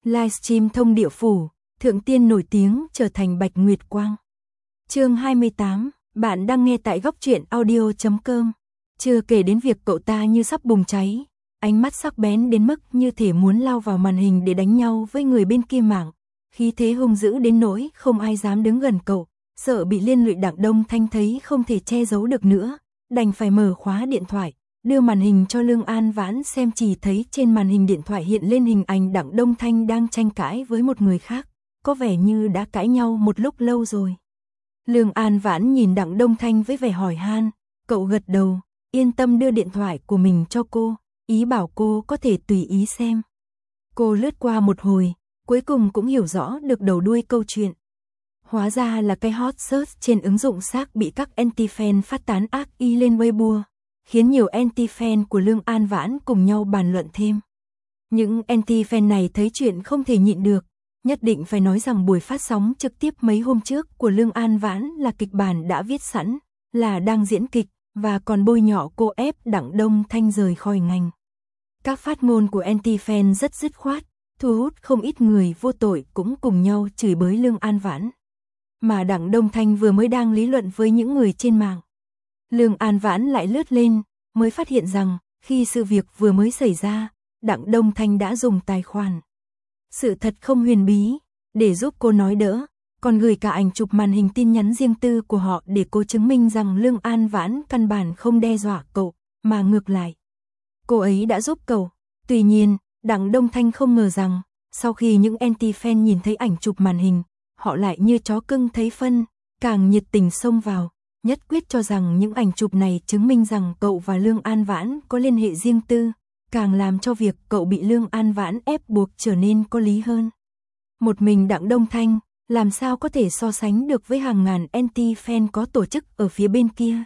Livestream thông địa phủ, thượng tiên nổi tiếng trở thành Bạch Nguyệt Quang. Chương 28, bạn đang nghe tại góc truyện audio.com. Chưa kể đến việc cậu ta như sắp bùng cháy, ánh mắt sắc bén đến mức như thể muốn lao vào màn hình để đánh nhau với người bên kia mạng. Khí thế hung dữ đến nỗi không ai dám đứng gần cậu, sợ bị liên lụy. Đặng Đông Thanh thấy không thể che giấu được nữa, đành phải mở khóa điện thoại, đưa màn hình cho Lương An Vãn xem. Chỉ thấy trên màn hình điện thoại hiện lên hình ảnh Đặng Đông Thanh đang tranh cãi với một người khác, có vẻ như đã cãi nhau một lúc lâu rồi. Lương An Vãn nhìn Đặng Đông Thanh với vẻ hỏi han, cậu gật đầu, yên tâm đưa điện thoại của mình cho cô, ý bảo cô có thể tùy ý xem. Cô lướt qua một hồi, cuối cùng cũng hiểu rõ được đầu đuôi câu chuyện. Hóa ra là cái hot search trên ứng dụng xác bị các anti-fan phát tán ác ý lên Weibo, khiến nhiều anti-fan của Lương An Vãn cùng nhau bàn luận thêm. Những anti-fan này thấy chuyện không thể nhịn được, nhất định phải nói rằng buổi phát sóng trực tiếp mấy hôm trước của Lương An Vãn là kịch bản đã viết sẵn, là đang diễn kịch, và còn bôi nhọ cô ép Đặng Đông Thanh rời khỏi ngành. Các phát ngôn của anti-fan rất dứt khoát, thu hút không ít người vô tội cũng cùng nhau chửi bới Lương An Vãn. Mà Đặng Đông Thanh vừa mới đang lý luận với những người trên mạng. Lương An Vãn lại lướt lên, mới phát hiện rằng, khi sự việc vừa mới xảy ra, Đặng Đông Thanh đã dùng tài khoản. Sự thật không huyền bí, để giúp cô nói đỡ, còn gửi cả ảnh chụp màn hình tin nhắn riêng tư của họ để cô chứng minh rằng Lương An Vãn căn bản không đe dọa cậu, mà ngược lại. Cô ấy đã giúp cậu. Tuy nhiên, Đặng Đông Thanh không ngờ rằng, sau khi những anti-fan nhìn thấy ảnh chụp màn hình, họ lại như chó cưng thấy phân, càng nhiệt tình xông vào, nhất quyết cho rằng những ảnh chụp này chứng minh rằng cậu và Lương An Vãn có liên hệ riêng tư, càng làm cho việc cậu bị Lương An Vãn ép buộc trở nên có lý hơn. Một mình Đặng Đông Thanh, làm sao có thể so sánh được với hàng ngàn anti-fan có tổ chức ở phía bên kia.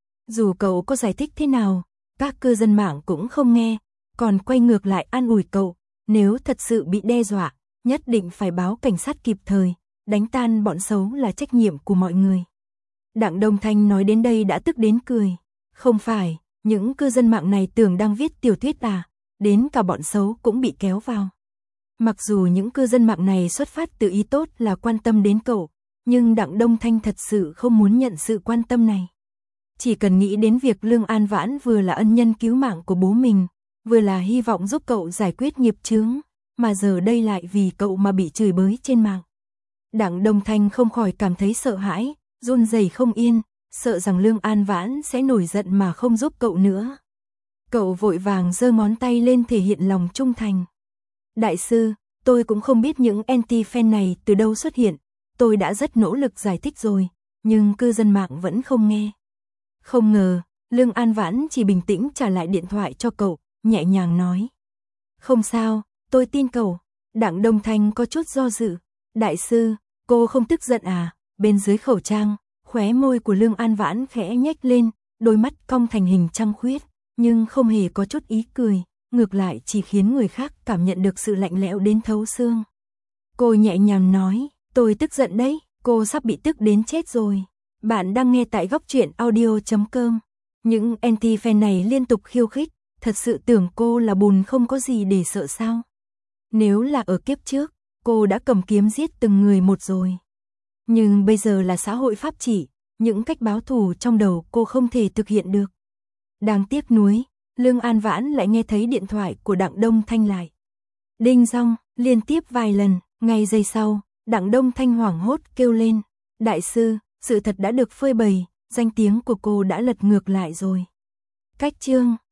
Dù cậu có giải thích thế nào, các cư dân mạng cũng không nghe, còn quay ngược lại an ủi cậu, nếu thật sự bị đe dọa, nhất định phải báo cảnh sát kịp thời, đánh tan bọn xấu là trách nhiệm của mọi người. Đặng Đông Thanh nói đến đây đã tức đến cười. Không phải, những cư dân mạng này tưởng đang viết tiểu thuyết à, đến cả bọn xấu cũng bị kéo vào. Mặc dù những cư dân mạng này xuất phát từ ý tốt là quan tâm đến cậu, nhưng Đặng Đông Thanh thật sự không muốn nhận sự quan tâm này. Chỉ cần nghĩ đến việc Lương An Vãn vừa là ân nhân cứu mạng của bố mình, vừa là hy vọng giúp cậu giải quyết nghiệp chướng, mà giờ đây lại vì cậu mà bị chửi bới trên mạng. Đặng Đông Thanh không khỏi cảm thấy sợ hãi, run rẩy không yên, sợ rằng Lương An Vãn sẽ nổi giận mà không giúp cậu nữa. Cậu vội vàng giơ ngón tay lên thể hiện lòng trung thành. Đại sư, tôi cũng không biết những anti-fan này từ đâu xuất hiện, tôi đã rất nỗ lực giải thích rồi, nhưng cư dân mạng vẫn không nghe. Không ngờ, Lương An Vãn chỉ bình tĩnh trả lại điện thoại cho cậu, nhẹ nhàng nói. Không sao, tôi tin cậu. Đặng Đông Thanh có chút do dự. Đại sư, cô không tức giận à? Bên dưới khẩu trang, khóe môi của Lương An Vãn khẽ nhếch lên, đôi mắt cong thành hình trăng khuyết, nhưng không hề có chút ý cười, ngược lại chỉ khiến người khác cảm nhận được sự lạnh lẽo đến thấu xương. Cô nhẹ nhàng nói, tôi tức giận đấy, cô sắp bị tức đến chết rồi. Bạn đang nghe tại góc truyện audio.com. Những anti-fan này liên tục khiêu khích, thật sự tưởng cô là bùn không có gì để sợ sao? Nếu là ở kiếp trước, cô đã cầm kiếm giết từng người một rồi. Nhưng bây giờ là xã hội pháp trị, những cách báo thù trong đầu cô không thể thực hiện được. Đáng tiếc nuối, Lương An Vãn lại nghe thấy điện thoại của Đặng Đông Thanh lại. Đinh dong, liên tiếp vài lần, ngay giây sau, Đặng Đông Thanh hoảng hốt kêu lên. Đại sư, sự thật đã được phơi bày, danh tiếng của cô đã lật ngược lại rồi. Cách chương